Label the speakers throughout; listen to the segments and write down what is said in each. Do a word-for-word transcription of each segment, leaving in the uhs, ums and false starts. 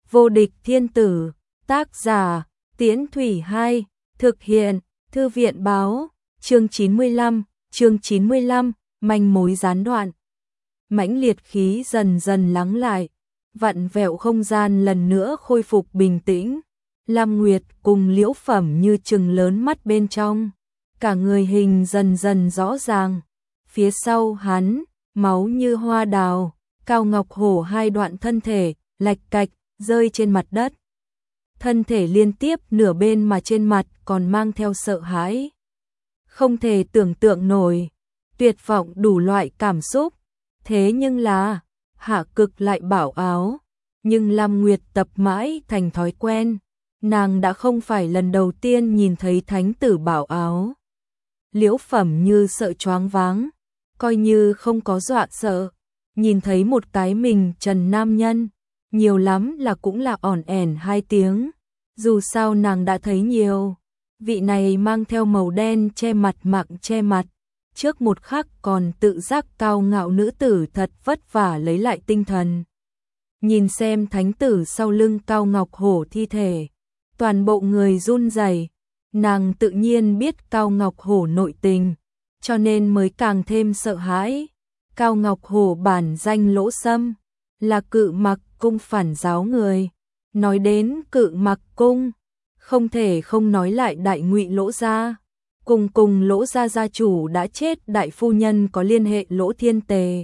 Speaker 1: Vô địch thiên tử, tác giả, Tiễn Thủy hai, thực hiện, Thư viện báo, chương chín mươi lăm, chương chín mươi lăm, manh mối gián đoạn. Mãnh liệt khí dần dần lắng lại, vặn vẹo không gian lần nữa khôi phục bình tĩnh. Lam Nguyệt cùng Liễu Phẩm như trừng lớn mắt bên trong, cả người hình dần dần rõ ràng. Phía sau hắn, máu như hoa đào, Cao Ngọc Hổ hai đoạn thân thể, lạch cạch, rơi trên mặt đất. Thân thể liên tiếp nửa bên mà trên mặt còn mang theo sợ hãi. Không thể tưởng tượng nổi, tuyệt vọng đủ loại cảm xúc. Thế nhưng là, hạ cực lại bảo áo. Nhưng Lam Nguyệt tập mãi thành thói quen. Nàng đã không phải lần đầu tiên nhìn thấy thánh tử bảo áo. Liễu Phẩm như sợ choáng váng, coi như không có dọa sợ. Nhìn thấy một cái mình trần nam nhân, nhiều lắm là cũng là ỏn ẻn hai tiếng. Dù sao nàng đã thấy nhiều. Vị này mang theo màu đen che mặt mạng che mặt. Trước một khắc còn tự giác cao ngạo nữ tử thật vất vả lấy lại tinh thần. Nhìn xem thánh tử sau lưng Cao Ngọc Hổ thi thể. Toàn bộ người run rẩy. Nàng tự nhiên biết Cao Ngọc Hổ nội tình, cho nên mới càng thêm sợ hãi. Cao Ngọc Hổ bản danh Lỗ Sâm, là Cự Mặc cung phản giáo người. Nói đến Cự Mặc cung, không thể không nói lại Đại Ngụy Lỗ gia. Cùng cùng Lỗ gia gia chủ đã chết đại phu nhân có liên hệ Lỗ Thiên Tề.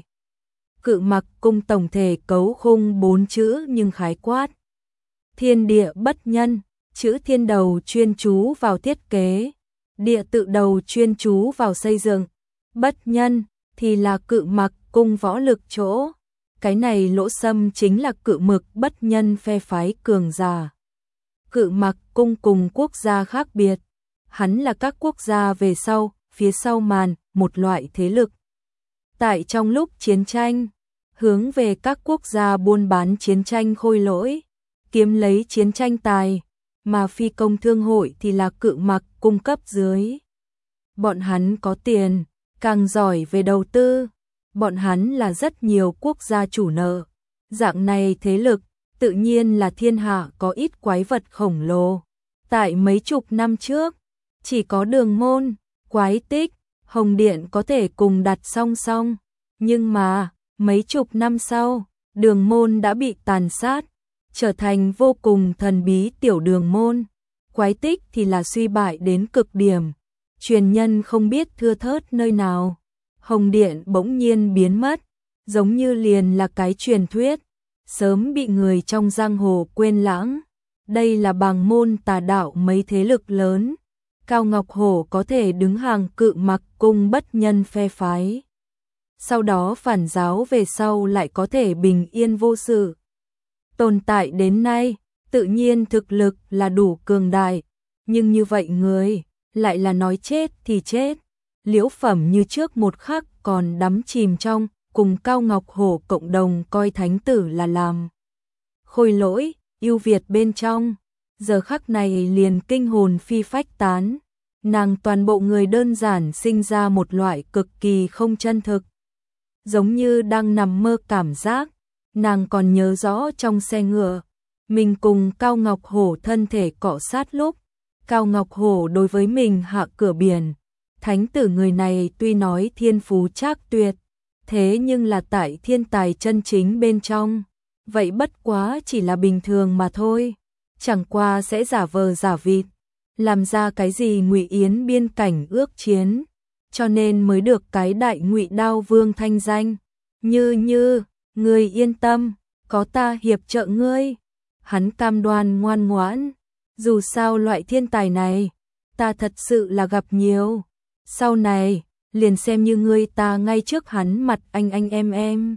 Speaker 1: Cự Mặc cung tổng thể cấu khung bốn chữ nhưng khái quát. Thiên địa bất nhân, chữ thiên đầu chuyên chú vào thiết kế, địa tự đầu chuyên chú vào xây dựng, bất nhân thì là Cự Mặc cung võ lực chỗ. Cái này Lỗ Sâm chính là Cự Mực bất nhân phe phái cường giả. Cự Mặc cung cùng quốc gia khác biệt, hắn là các quốc gia về sau, phía sau màn, một loại thế lực. Tại trong lúc chiến tranh, hướng về các quốc gia buôn bán chiến tranh khôi lỗi, kiếm lấy chiến tranh tài, mà phi công thương hội thì là Cự Mặc cung cấp dưới. Bọn hắn có tiền, càng giỏi về đầu tư, bọn hắn là rất nhiều quốc gia chủ nợ. Dạng này thế lực, tự nhiên là thiên hạ có ít quái vật khổng lồ. Tại mấy chục năm trước, chỉ có Đường Môn, Quái Tích, Hồng Điện có thể cùng đặt song song. Nhưng mà, mấy chục năm sau, Đường Môn đã bị tàn sát, trở thành vô cùng thần bí tiểu Đường Môn. Quái Tích thì là suy bại đến cực điểm, truyền nhân không biết thưa thớt nơi nào. Hồng Điện bỗng nhiên biến mất, giống như liền là cái truyền thuyết, sớm bị người trong giang hồ quên lãng. Đây là bàng môn tà đạo mấy thế lực lớn. Cao Ngọc Hổ có thể đứng hàng Cự Mặc cung bất nhân phe phái. Sau đó phản giáo về sau lại có thể bình yên vô sự. Tồn tại đến nay, tự nhiên thực lực là đủ cường đại. Nhưng như vậy người, lại là nói chết thì chết. Liễu Phẩm như trước một khắc còn đắm chìm trong, cùng Cao Ngọc Hổ cộng đồng coi thánh tử là làm khôi lỗi, ưu việt bên trong. Giờ khắc này liền kinh hồn phi phách tán. Nàng toàn bộ người đơn giản sinh ra một loại cực kỳ không chân thực. Giống như đang nằm mơ cảm giác. Nàng còn nhớ rõ trong xe ngựa, mình cùng Cao Ngọc Hổ thân thể cọ sát lúc. Cao Ngọc Hổ đối với mình hạ cửa biển. Thánh tử người này tuy nói thiên phú trác tuyệt, thế nhưng là tại thiên tài chân chính bên trong. Vậy bất quá chỉ là bình thường mà thôi. Chẳng qua sẽ giả vờ giả vịt, làm ra cái gì Ngụy Yến biên cảnh ước chiến, cho nên mới được cái Đại Ngụy Đao Vương thanh danh. Như như, ngươi yên tâm, có ta hiệp trợ ngươi. Hắn cam đoan ngoan ngoãn, dù sao loại thiên tài này, ta thật sự là gặp nhiều. Sau này, liền xem như ngươi ta ngay trước hắn mặt anh anh em em.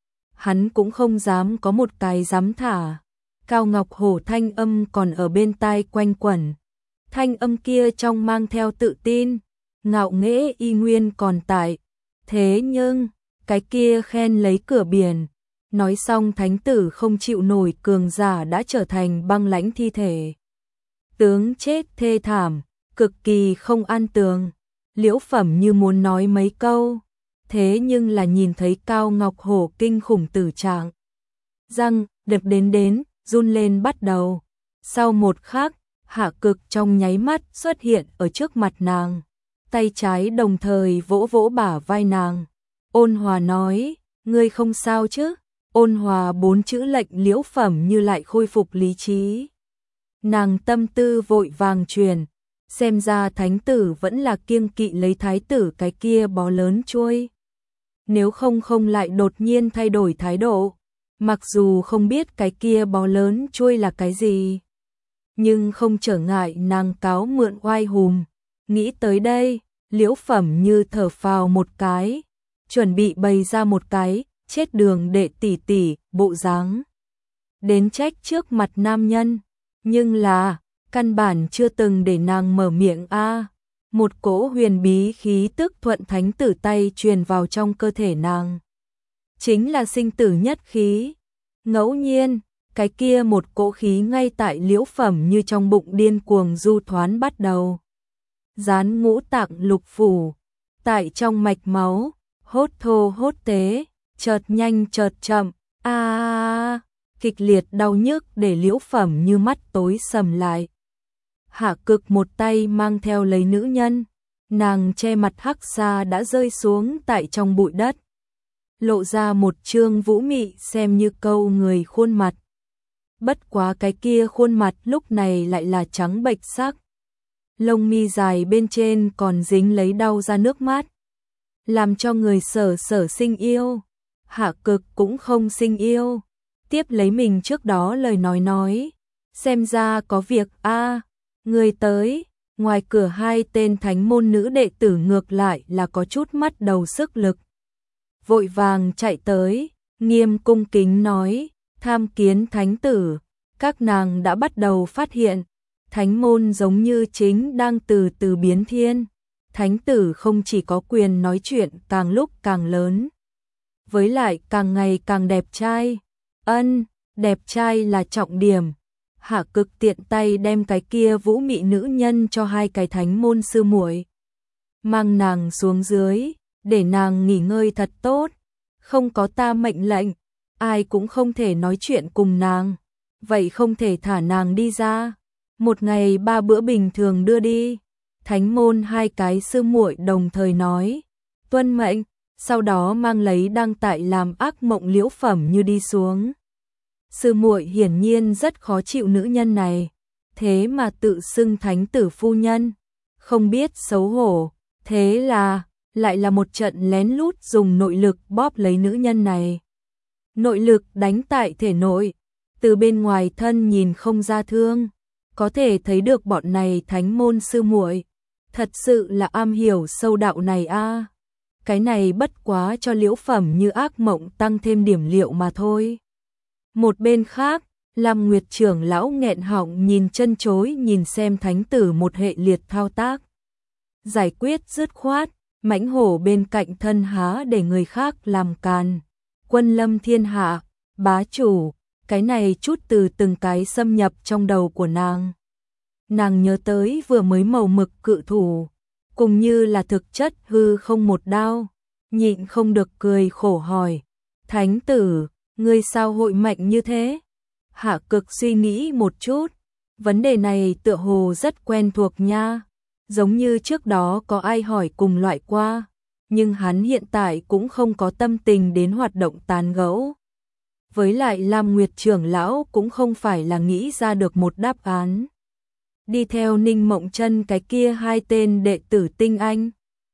Speaker 1: Hắn cũng không dám có một cái dám thả. Cao Ngọc Hổ thanh âm còn ở bên tai quanh quẩn. Thanh âm kia trong mang theo tự tin, ngạo nghễ y nguyên còn tại. Thế nhưng, cái kia khen lấy cửa biển. Nói xong thánh tử không chịu nổi cường giả đã trở thành băng lãnh thi thể. Tướng chết thê thảm, cực kỳ không an tường. Liễu Phẩm như muốn nói mấy câu, thế nhưng là nhìn thấy Cao Ngọc Hổ kinh khủng tử trạng. Răng, đập đến đến, run lên bắt đầu. Sau một khắc, Hạ Cực trong nháy mắt xuất hiện ở trước mặt nàng, tay trái đồng thời vỗ vỗ bả vai nàng. Ôn Hòa nói, ngươi không sao chứ? Ôn Hòa bốn chữ lệnh Liễu Phẩm Như lại khôi phục lý trí. Nàng tâm tư vội vàng truyền, xem ra thánh tử vẫn là kiêng kỵ lấy thái tử cái kia bó lớn chuôi. Nếu không không lại đột nhiên thay đổi thái độ, mặc dù không biết cái kia bó lớn chuôi là cái gì, nhưng không trở ngại nàng cáo mượn oai hùm. Nghĩ tới đây, Liễu Phẩm Như thở phào một cái, chuẩn bị bày ra một cái chết đường đệ tỷ tỷ bộ dáng đến trách trước mặt nam nhân, nhưng là căn bản chưa từng để nàng mở miệng a. À, một cỗ huyền bí khí tức thuận thánh tử tay truyền vào trong cơ thể nàng, chính là sinh tử nhất khí. Ngẫu nhiên, cái kia một cỗ khí ngay tại Liễu Phẩm Như trong bụng điên cuồng du thoán bắt đầu. Dán ngũ tạng lục phủ, tại trong mạch máu, hốt thô hốt tế, chợt nhanh chợt chậm, a à, kịch liệt đau nhức để Liễu Phẩm Như mắt tối sầm lại. Hạ Cực một tay mang theo lấy nữ nhân, nàng che mặt hắc xa đã rơi xuống tại trong bụi đất, lộ ra một trương vũ mị xem như câu người khuôn mặt. Bất quá cái kia khuôn mặt lúc này lại là trắng bệch sắc, lông mi dài bên trên còn dính lấy đau ra nước mắt, làm cho người sở sở sinh yêu. Hạ Cực cũng không sinh yêu, tiếp lấy mình trước đó lời nói nói, xem ra có việc a. À, người tới. Ngoài cửa hai tên thánh môn nữ đệ tử ngược lại là có chút mắt đầu sức lực, vội vàng chạy tới, nghiêm cung kính nói, tham kiến thánh tử. Các nàng đã bắt đầu phát hiện, thánh môn giống như chính đang từ từ biến thiên. Thánh tử không chỉ có quyền nói chuyện càng lúc càng lớn, với lại càng ngày càng đẹp trai. Ân, đẹp trai là trọng điểm. Hạ Cực tiện tay đem cái kia vũ mị nữ nhân cho hai cái thánh môn sư muội, mang nàng xuống dưới, để nàng nghỉ ngơi thật tốt. Không có ta mệnh lệnh, ai cũng không thể nói chuyện cùng nàng, vậy không thể thả nàng đi ra. Một ngày ba bữa bình thường đưa đi. Thánh môn hai cái sư muội đồng thời nói, tuân mệnh, sau đó mang lấy đang tại làm ác mộng Liễu Phẩm Như đi xuống. Sư muội hiển nhiên rất khó chịu nữ nhân này, thế mà tự xưng thánh tử phu nhân, không biết xấu hổ, thế là lại là một trận lén lút dùng nội lực bóp lấy nữ nhân này. Nội lực đánh tại thể nội, từ bên ngoài thân nhìn không ra thương, có thể thấy được bọn này thánh môn sư muội thật sự là am hiểu sâu đạo này a. À, cái này bất quá cho Liễu Phẩm Như ác mộng tăng thêm điểm liệu mà thôi. Một bên khác, Lam Nguyệt trưởng lão nghẹn họng nhìn chân chối nhìn xem thánh tử một hệ liệt thao tác, giải quyết dứt khoát. Mãnh hổ bên cạnh thân há để người khác làm càn. Quân lâm thiên hạ, bá chủ, cái này chút từ từng cái xâm nhập trong đầu của nàng. Nàng nhớ tới vừa mới màu mực cự thủ, cùng như là thực chất hư không một đao, nhịn không được cười khổ hỏi, thánh tử, ngươi sao hội mạnh như thế? Hạ Cực suy nghĩ một chút, vấn đề này tựa hồ rất quen thuộc nha, giống như trước đó có ai hỏi cùng loại qua, nhưng hắn hiện tại cũng không có tâm tình đến hoạt động tán gẫu. Với lại Lam Nguyệt trưởng lão cũng không phải là nghĩ ra được một đáp án. Đi theo Ninh Mộng Chân cái kia hai tên đệ tử tinh anh,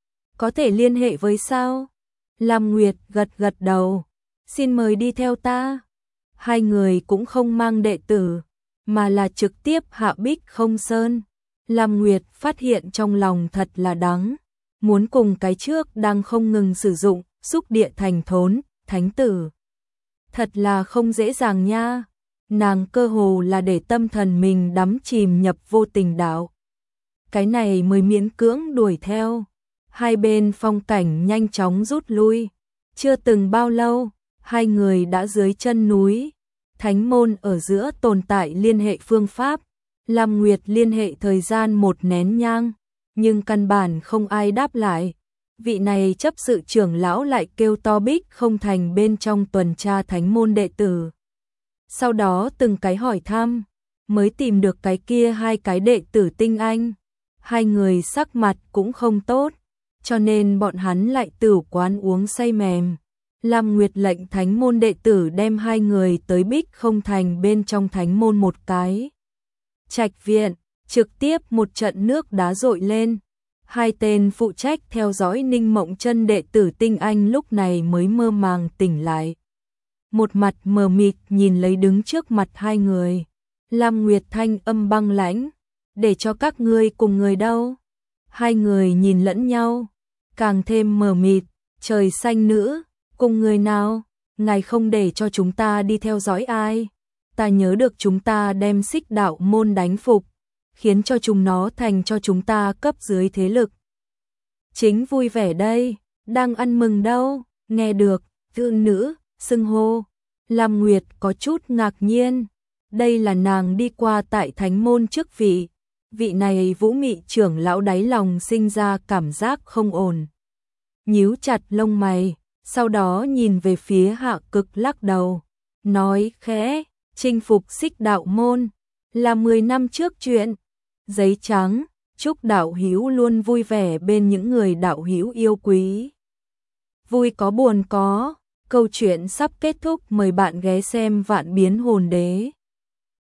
Speaker 1: có thể liên hệ với sao? Lam Nguyệt gật gật đầu, xin mời đi theo ta. Hai người cũng không mang đệ tử, mà là trực tiếp hạ Bích Không Sơn. Lam Nguyệt phát hiện trong lòng thật là đắng, muốn cùng cái trước đang không ngừng sử dụng xúc địa thành thốn, thánh tử. Thật là không dễ dàng nha, nàng cơ hồ là để tâm thần mình đắm chìm nhập vô tình đạo. Cái này mới miễn cưỡng đuổi theo, hai bên phong cảnh nhanh chóng rút lui, chưa từng bao lâu, hai người đã dưới chân núi. Thánh môn ở giữa tồn tại liên hệ phương pháp, Lam Nguyệt liên hệ thời gian một nén nhang, nhưng căn bản không ai đáp lại. Vị này chấp sự trưởng lão lại kêu to Bích Không Thành bên trong tuần tra thánh môn đệ tử. sau đó từng cái hỏi thăm, mới tìm được cái kia hai cái đệ tử tinh anh. Hai người sắc mặt cũng không tốt, cho nên bọn hắn lại tửu quán uống say mềm. Lam Nguyệt lệnh thánh môn đệ tử đem hai người tới Bích Không Thành bên trong thánh môn một cái trạch viện, trực tiếp một trận nước đá dội lên. Hai tên phụ trách theo dõi Ninh Mộng Chân đệ tử tinh anh lúc này mới mơ màng tỉnh lại. Một mặt mờ mịt nhìn lấy đứng trước mặt hai người. Lam Nguyệt thanh âm băng lãnh, để cho các ngươi cùng người đâu? Hai người nhìn lẫn nhau, càng thêm mờ mịt, trời xanh nữ, cùng người nào? Ngài không để cho chúng ta đi theo dõi ai? Ta nhớ được chúng ta đem Xích Đạo môn đánh phục, khiến cho chúng nó thành cho chúng ta cấp dưới thế lực. Chính vui vẻ đây, đang ăn mừng đâu, nghe được, thương nữ, xưng hô. Lam Nguyệt có chút ngạc nhiên, đây là nàng đi qua tại thánh môn trước vị, vị này Vũ Mị trưởng lão đáy lòng sinh ra cảm giác không ổn. Nhíu chặt lông mày, sau đó nhìn về phía Hạ Cực lắc đầu, nói khẽ, chinh phục Xích Đạo môn, là mười năm trước chuyện. Giấy trắng, chúc đạo hữu luôn vui vẻ bên những người đạo hữu yêu quý. Vui có buồn có, câu chuyện sắp kết thúc, mời bạn ghé xem Vạn Biến Hồn Đế.